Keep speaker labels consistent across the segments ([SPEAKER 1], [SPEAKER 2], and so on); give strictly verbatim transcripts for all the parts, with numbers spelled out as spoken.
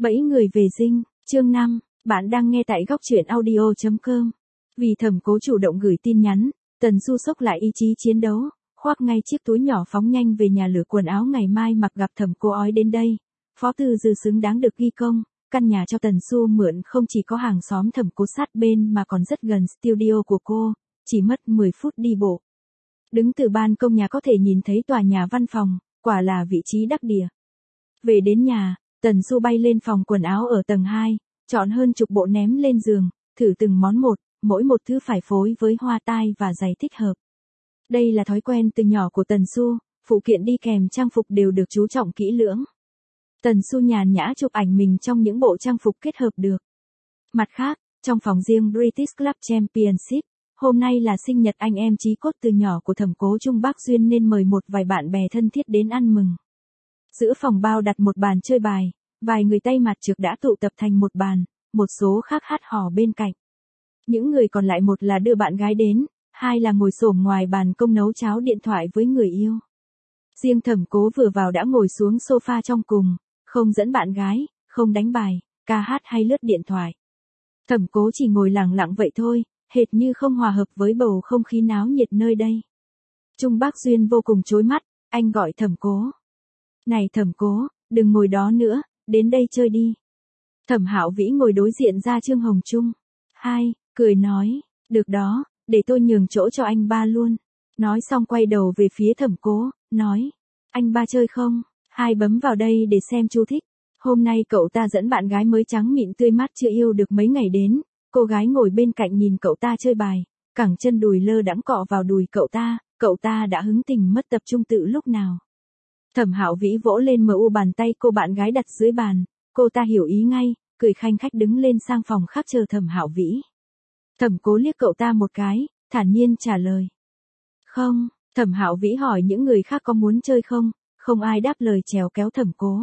[SPEAKER 1] Bẫy người về dinh, chương năm, bạn đang nghe tại góc truyện audio chấm com. Vì Thẩm Cố chủ động gửi tin nhắn, Tần Du sốc lại ý chí chiến đấu, khoác ngay chiếc túi nhỏ phóng nhanh về nhà lựa quần áo ngày mai mặc gặp Thẩm Cố ói đến đây. Phó Tư Dư xứng đáng được ghi công, căn nhà cho Tần Du mượn không chỉ có hàng xóm Thẩm Cố sát bên mà còn rất gần studio của cô, chỉ mất mười phút đi bộ. Đứng từ ban công nhà có thể nhìn thấy tòa nhà văn phòng, quả là vị trí đắc địa. Về đến nhà, Tần Du bay lên phòng quần áo ở tầng hai, chọn hơn chục bộ ném lên giường, thử từng món một, mỗi một thứ phải phối với hoa tai và giày thích hợp. Đây là thói quen từ nhỏ của Tần Du, phụ kiện đi kèm trang phục đều được chú trọng kỹ lưỡng. Tần Du nhàn nhã chụp ảnh mình trong những bộ trang phục kết hợp được. Mặt khác, trong phòng riêng British Club Championship, hôm nay là sinh nhật anh em chí cốt từ nhỏ của Thẩm Cố Trung Bác Duyên nên mời một vài bạn bè thân thiết đến ăn mừng. Giữa phòng bao đặt một bàn chơi bài, vài người tay mặt trược đã tụ tập thành một bàn, một số khác hát hò bên cạnh. Những người còn lại một là đưa bạn gái đến, hai là ngồi xổm ngoài bàn công nấu cháo điện thoại với người yêu. Riêng Thẩm Cố vừa vào đã ngồi xuống sofa trong cùng, không dẫn bạn gái, không đánh bài, ca hát hay lướt điện thoại. Thẩm Cố chỉ ngồi lặng lặng vậy thôi, hệt như không hòa hợp với bầu không khí náo nhiệt nơi đây. Trung Bác Duyên vô cùng chói mắt, anh gọi Thẩm Cố. Này Thẩm Cố, đừng ngồi đó nữa, đến đây chơi đi. Thẩm Hạo Vĩ ngồi đối diện ra Trương Hồng Trung. Hai, cười nói, được đó, để tôi nhường chỗ cho anh ba luôn. Nói xong quay đầu về phía Thẩm Cố, nói, anh ba chơi không? Hai bấm vào đây để xem chú thích. Hôm nay cậu ta dẫn bạn gái mới trắng mịn tươi mát chưa yêu được mấy ngày đến. Cô gái ngồi bên cạnh nhìn cậu ta chơi bài, cẳng chân đùi lơ đãng cọ vào đùi cậu ta, cậu ta đã hứng tình mất tập trung tự lúc nào. Thẩm Hạo Vĩ vỗ lên mờ u bàn tay cô bạn gái đặt dưới bàn, cô ta hiểu ý ngay, cười khanh khách đứng lên sang phòng khác chờ Thẩm Hạo Vĩ. Thẩm Cố liếc cậu ta một cái, thản nhiên trả lời. Không, Thẩm Hạo Vĩ hỏi những người khác có muốn chơi không, không ai đáp lời trèo kéo Thẩm Cố.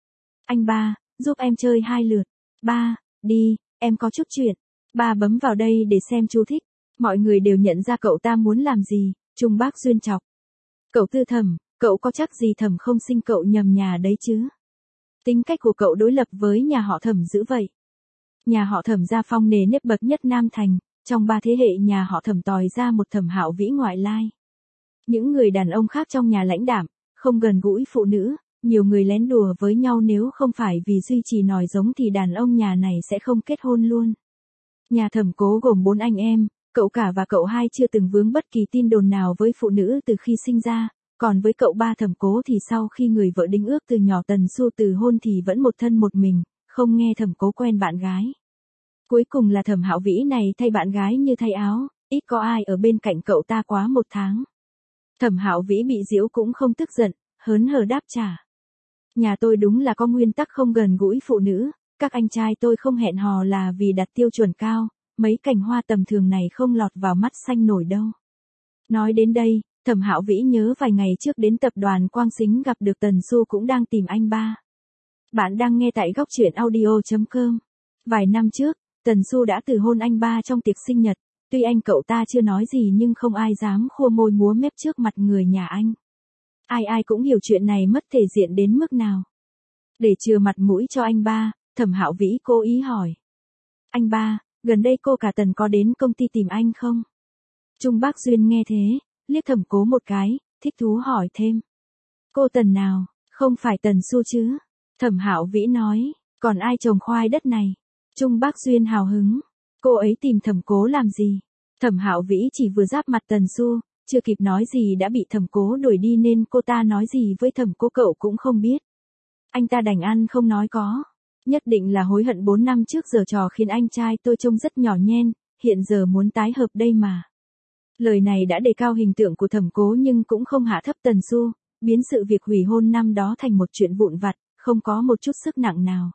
[SPEAKER 1] Anh ba, giúp em chơi hai lượt. Ba, đi, em có chút chuyện. Ba bấm vào đây để xem chú thích. Mọi người đều nhận ra cậu ta muốn làm gì, Trung Bác Duyên chọc. Cậu Tư Thẩm, cậu có chắc gì Thẩm không sinh cậu nhầm nhà đấy chứ? Tính cách của cậu đối lập với nhà họ Thẩm dữ vậy. Nhà họ Thẩm gia phong nề nếp bậc nhất Nam Thành, trong ba thế hệ nhà họ Thẩm tòi ra một Thẩm Hạo Vĩ ngoại lai. Những người đàn ông khác trong nhà lãnh đạm, không gần gũi phụ nữ, nhiều người lén đùa với nhau nếu không phải vì duy trì nòi giống thì đàn ông nhà này sẽ không kết hôn luôn. Nhà Thẩm Cố gồm bốn anh em, cậu cả và cậu hai chưa từng vướng bất kỳ tin đồn nào với phụ nữ từ khi sinh ra, còn với cậu ba Thẩm Cố thì sau khi người vợ đính ước từ nhỏ Tần Du từ hôn thì vẫn một thân một mình, không nghe Thẩm Cố quen bạn gái. Cuối cùng là Thẩm Hạo Vĩ này thay bạn gái như thay áo, ít có ai ở bên cạnh cậu ta quá một tháng. Thẩm Hạo Vĩ bị giễu cũng không tức giận, hớn hở đáp trả. Nhà tôi đúng là có nguyên tắc không gần gũi phụ nữ, các anh trai tôi không hẹn hò là vì đặt tiêu chuẩn cao, mấy cành hoa tầm thường này không lọt vào mắt xanh nổi đâu. Nói đến đây, Thẩm Hạo Vĩ nhớ vài ngày trước đến tập đoàn Quang Sính gặp được Tần Du cũng đang tìm anh ba. Bạn đang nghe tại góc truyện audio chấm com. Vài năm trước, Tần Du đã từ hôn anh ba trong tiệc sinh nhật, tuy anh cậu ta chưa nói gì nhưng không ai dám khua môi múa mép trước mặt người nhà anh. Ai ai cũng hiểu chuyện này mất thể diện đến mức nào. Để chừa mặt mũi cho anh ba, Thẩm Hạo Vĩ cố ý hỏi. Anh ba, gần đây cô cả Tần có đến công ty tìm anh không? Trung Bác Duyên nghe thế, liếc Thẩm Cố một cái, thích thú hỏi thêm. Cô Tần nào, không phải Tần Du chứ? Thẩm Hạo Vĩ nói, còn ai trồng khoai đất này? Trung Bác Duyên hào hứng, cô ấy tìm Thẩm Cố làm gì? Thẩm Hạo Vĩ chỉ vừa giáp mặt Tần Du, chưa kịp nói gì đã bị Thẩm Cố đuổi đi nên cô ta nói gì với Thẩm Cố cậu cũng không biết. Anh ta đành ăn không nói có. Nhất định là hối hận bốn năm trước giờ trò khiến anh trai tôi trông rất nhỏ nhen, hiện giờ muốn tái hợp đây mà. Lời này đã đề cao hình tượng của Thẩm Cố nhưng cũng không hạ thấp Tần Du, biến sự việc hủy hôn năm đó thành một chuyện vụn vặt, không có một chút sức nặng nào.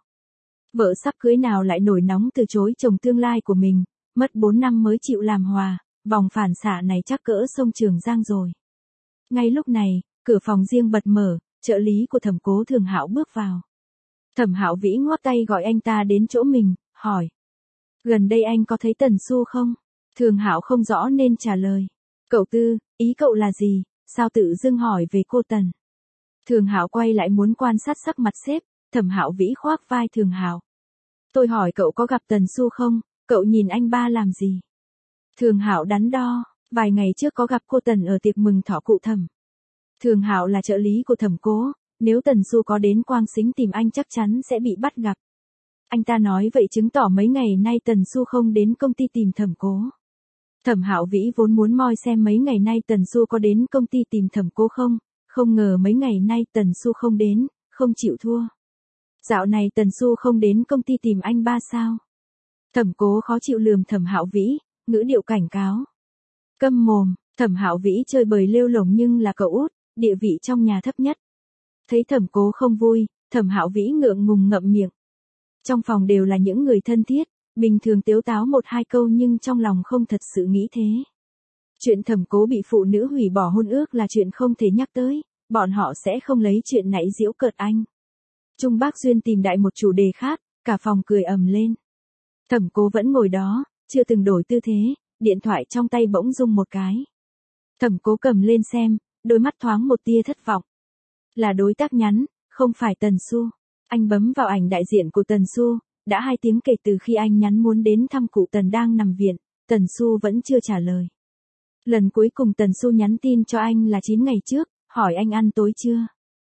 [SPEAKER 1] Vợ sắp cưới nào lại nổi nóng từ chối chồng tương lai của mình, mất bốn năm mới chịu làm hòa, vòng phản xạ này chắc cỡ sông Trường Giang rồi. Ngay lúc này, cửa phòng riêng bật mở, trợ lý của Thẩm Cố Thường Hạo bước vào. Thẩm Hạo Vĩ ngoắc tay gọi anh ta đến chỗ mình, hỏi. Gần đây anh có thấy Tần Du không? Thường Hạo không rõ nên trả lời. Cậu Tư, ý cậu là gì, sao tự dưng hỏi về cô Tần? Thường Hạo quay lại muốn quan sát sắc mặt sếp, Thẩm Hạo Vĩ khoác vai Thường Hạo. Tôi hỏi cậu có gặp Tần Xu không, cậu nhìn anh ba làm gì? Thường Hạo đắn đo, vài ngày trước có gặp cô Tần ở tiệc mừng thọ cụ Thẩm. Thường Hạo là trợ lý của Thẩm Cố, nếu Tần Xu có đến Quang Sính tìm anh chắc chắn sẽ bị bắt gặp. Anh ta nói vậy chứng tỏ mấy ngày nay Tần Xu không đến công ty tìm Thẩm Cố. Thẩm Hạo Vĩ vốn muốn moi xem mấy ngày nay Tần Xu có đến công ty tìm Thẩm Cố không, không ngờ mấy ngày nay Tần Xu không đến, không chịu thua. Dạo này Tần Xu không đến công ty tìm anh ba sao? Thẩm Cố khó chịu lườm Thẩm Hạo Vĩ, ngữ điệu cảnh cáo. Câm mồm, Thẩm Hạo Vĩ chơi bời lêu lổng nhưng là cậu út, địa vị trong nhà thấp nhất. Thấy Thẩm Cố không vui, Thẩm Hạo Vĩ ngượng ngùng ngậm miệng. Trong phòng đều là những người thân thiết, bình thường tếu táo một hai câu nhưng trong lòng không thật sự nghĩ thế. Chuyện Thẩm Cố bị phụ nữ hủy bỏ hôn ước là chuyện không thể nhắc tới, bọn họ sẽ không lấy chuyện nãy giễu cợt anh. Trung Bác Duyên tìm đại một chủ đề khác, cả phòng cười ầm lên. Thẩm Cố vẫn ngồi đó, chưa từng đổi tư thế, điện thoại trong tay bỗng rung một cái. Thẩm Cố cầm lên xem, đôi mắt thoáng một tia thất vọng. Là đối tác nhắn, không phải Tần Xu. Anh bấm vào ảnh đại diện của Tần Xu, đã hai tiếng kể từ khi anh nhắn muốn đến thăm cụ Tần đang nằm viện, Tần Xu vẫn chưa trả lời. Lần cuối cùng Tần Xu nhắn tin cho anh là chín ngày trước, hỏi anh ăn tối chưa.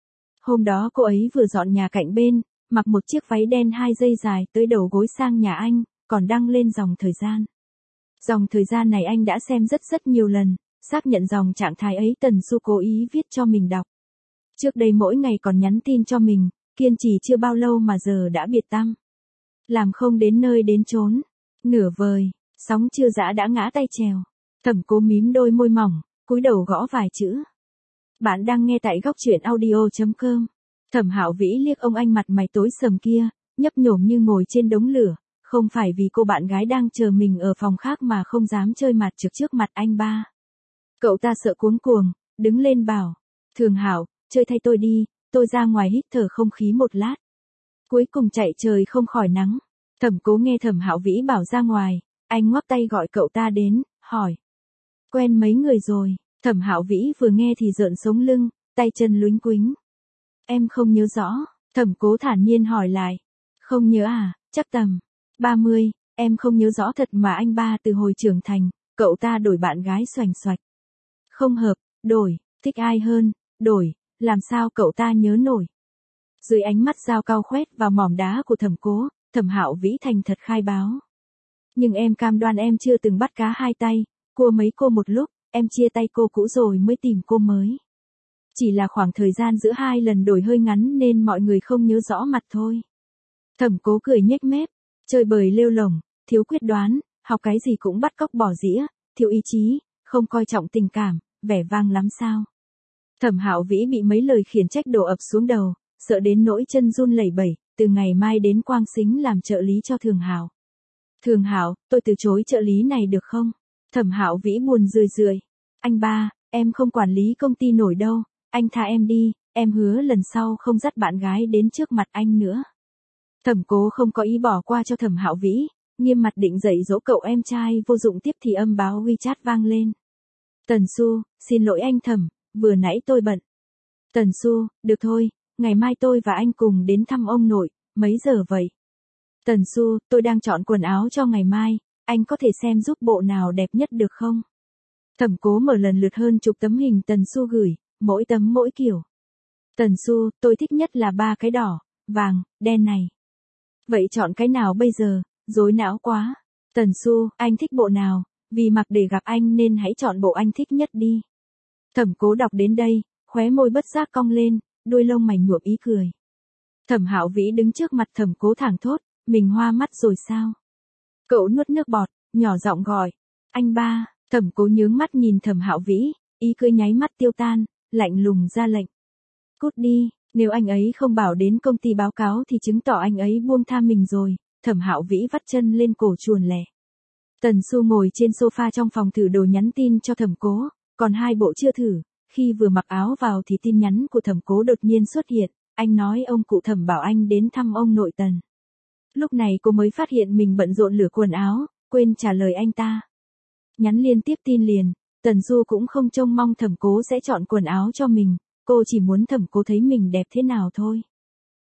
[SPEAKER 1] Hôm đó cô ấy vừa dọn nhà cạnh bên, mặc một chiếc váy đen hai dây dài tới đầu gối sang nhà anh, còn đăng lên dòng thời gian. Dòng thời gian này anh đã xem rất rất nhiều lần, xác nhận dòng trạng thái ấy Tần Xu cố ý viết cho mình đọc. Trước đây mỗi ngày còn nhắn tin cho mình, kiên trì chưa bao lâu mà giờ đã biệt tăm. Làm không đến nơi đến chốn, nửa vời, sóng chưa dã đã ngã tay chèo. Thẩm Cố mím đôi môi mỏng, cúi đầu gõ vài chữ. Bạn đang nghe tại góc truyện audio chấm com. Thẩm Hạo Vĩ liếc ông anh mặt mày tối sầm kia, nhấp nhổm như ngồi trên đống lửa, không phải vì cô bạn gái đang chờ mình ở phòng khác mà không dám chơi mặt trực trước mặt anh ba. Cậu ta sợ cuống cuồng, đứng lên bảo, Thường Hạo, chơi thay tôi đi, tôi ra ngoài hít thở không khí một lát. Cuối cùng chạy trời không khỏi nắng. Thẩm Cố nghe Thẩm Hạo Vĩ bảo ra ngoài, anh ngoắc tay gọi cậu ta đến, hỏi. Quen mấy người rồi, Thẩm Hạo Vĩ vừa nghe thì rợn sống lưng, tay chân luống quĩnh. Em không nhớ rõ, Thẩm Cố thản nhiên hỏi lại. Không nhớ à, chắc tầm ba mươi, em không nhớ rõ thật mà anh ba từ hồi trưởng thành, cậu ta đổi bạn gái xoành xoạch. Không hợp, đổi, thích ai hơn, đổi, làm sao cậu ta nhớ nổi. Dưới ánh mắt dao cao khoét vào mỏm đá của Thẩm Cố, Thẩm Hạo Vĩ thành thật khai báo. Nhưng em cam đoan em chưa từng bắt cá hai tay, cua mấy cô một lúc, em chia tay cô cũ rồi mới tìm cô mới. Chỉ là khoảng thời gian giữa hai lần đổi hơi ngắn nên mọi người không nhớ rõ mặt thôi. Thẩm Cố cười nhếch mép, chơi bời lêu lổng, thiếu quyết đoán, học cái gì cũng bắt cóc bỏ dĩa, thiếu ý chí, không coi trọng tình cảm, vẻ vang lắm sao. Thẩm Hạo Vĩ bị mấy lời khiển trách đổ ập xuống đầu, sợ đến nỗi chân run lẩy bẩy, từ ngày mai đến Quang Sính làm trợ lý cho Thường Hạo. Thường Hạo, tôi từ chối trợ lý này được không? Thẩm Hạo Vĩ buồn rười rượi. Anh ba, em không quản lý công ty nổi đâu, anh tha em đi, em hứa lần sau không dắt bạn gái đến trước mặt anh nữa. Thẩm Cố không có ý bỏ qua cho Thẩm Hạo Vĩ, nghiêm mặt định dạy dỗ cậu em trai vô dụng tiếp thì âm báo WeChat vang lên. Tần Xu, xin lỗi anh Thẩm, vừa nãy tôi bận. Tần Xu, được thôi, ngày mai tôi và anh cùng đến thăm ông nội, mấy giờ vậy? Tần Xu, tôi đang chọn quần áo cho ngày mai, anh có thể xem giúp bộ nào đẹp nhất được không? Thẩm Cố mở lần lượt hơn chục tấm hình Tần Xu gửi, mỗi tấm mỗi kiểu. Tần Xu, tôi thích nhất là ba cái đỏ, vàng, đen này. Vậy chọn cái nào bây giờ, rối não quá. Tần Xu, anh thích bộ nào, vì mặc để gặp anh nên hãy chọn bộ anh thích nhất đi. Thẩm Cố đọc đến đây, khóe môi bất giác cong lên, đuôi lông mày nhuộm ý cười. Thẩm Hạo Vĩ đứng trước mặt Thẩm Cố thẳng thốt, mình hoa mắt rồi sao? Cậu nuốt nước bọt, nhỏ giọng gọi, anh ba. Thẩm Cố nhướng mắt nhìn Thẩm Hạo Vĩ, ý cười nháy mắt tiêu tan, lạnh lùng ra lệnh. Cút đi, nếu anh ấy không bảo đến công ty báo cáo thì chứng tỏ anh ấy buông tha mình rồi. Thẩm Hạo Vĩ vắt chân lên cổ chuồn lẻ. Tần Xu ngồi trên sofa trong phòng thử đồ nhắn tin cho Thẩm Cố, còn hai bộ chưa thử. Khi vừa mặc áo vào thì tin nhắn của Thẩm Cố đột nhiên xuất hiện, anh nói ông cụ Thẩm bảo anh đến thăm ông nội Tần. Lúc này cô mới phát hiện mình bận rộn lửa quần áo, quên trả lời anh ta. Nhắn liên tiếp tin liền, Tần Du cũng không trông mong Thẩm Cố sẽ chọn quần áo cho mình, cô chỉ muốn Thẩm Cố thấy mình đẹp thế nào thôi.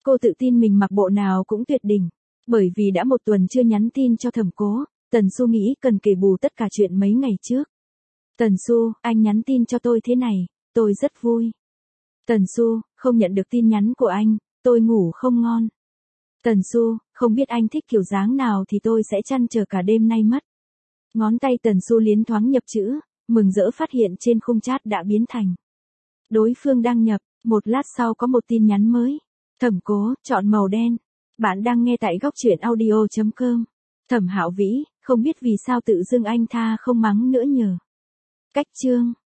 [SPEAKER 1] Cô tự tin mình mặc bộ nào cũng tuyệt đỉnh. Bởi vì đã một tuần chưa nhắn tin cho Thẩm Cố, Tần Xu nghĩ cần kể bù tất cả chuyện mấy ngày trước. Tần Xu, anh nhắn tin cho tôi thế này, tôi rất vui. Tần Xu, không nhận được tin nhắn của anh, tôi ngủ không ngon. Tần Xu, không biết anh thích kiểu dáng nào thì tôi sẽ trăn trở cả đêm nay mất. Ngón tay Tần Xu liến thoáng nhập chữ, mừng rỡ phát hiện trên khung chat đã biến thành. Đối phương đăng nhập, một lát sau có một tin nhắn mới. Thẩm Cố, chọn màu đen. Bạn đang nghe tại góc truyện audio chấm com. Thẩm Hạo Vĩ, không biết vì sao tự dưng anh tha không mắng nữa nhờ. Cách chương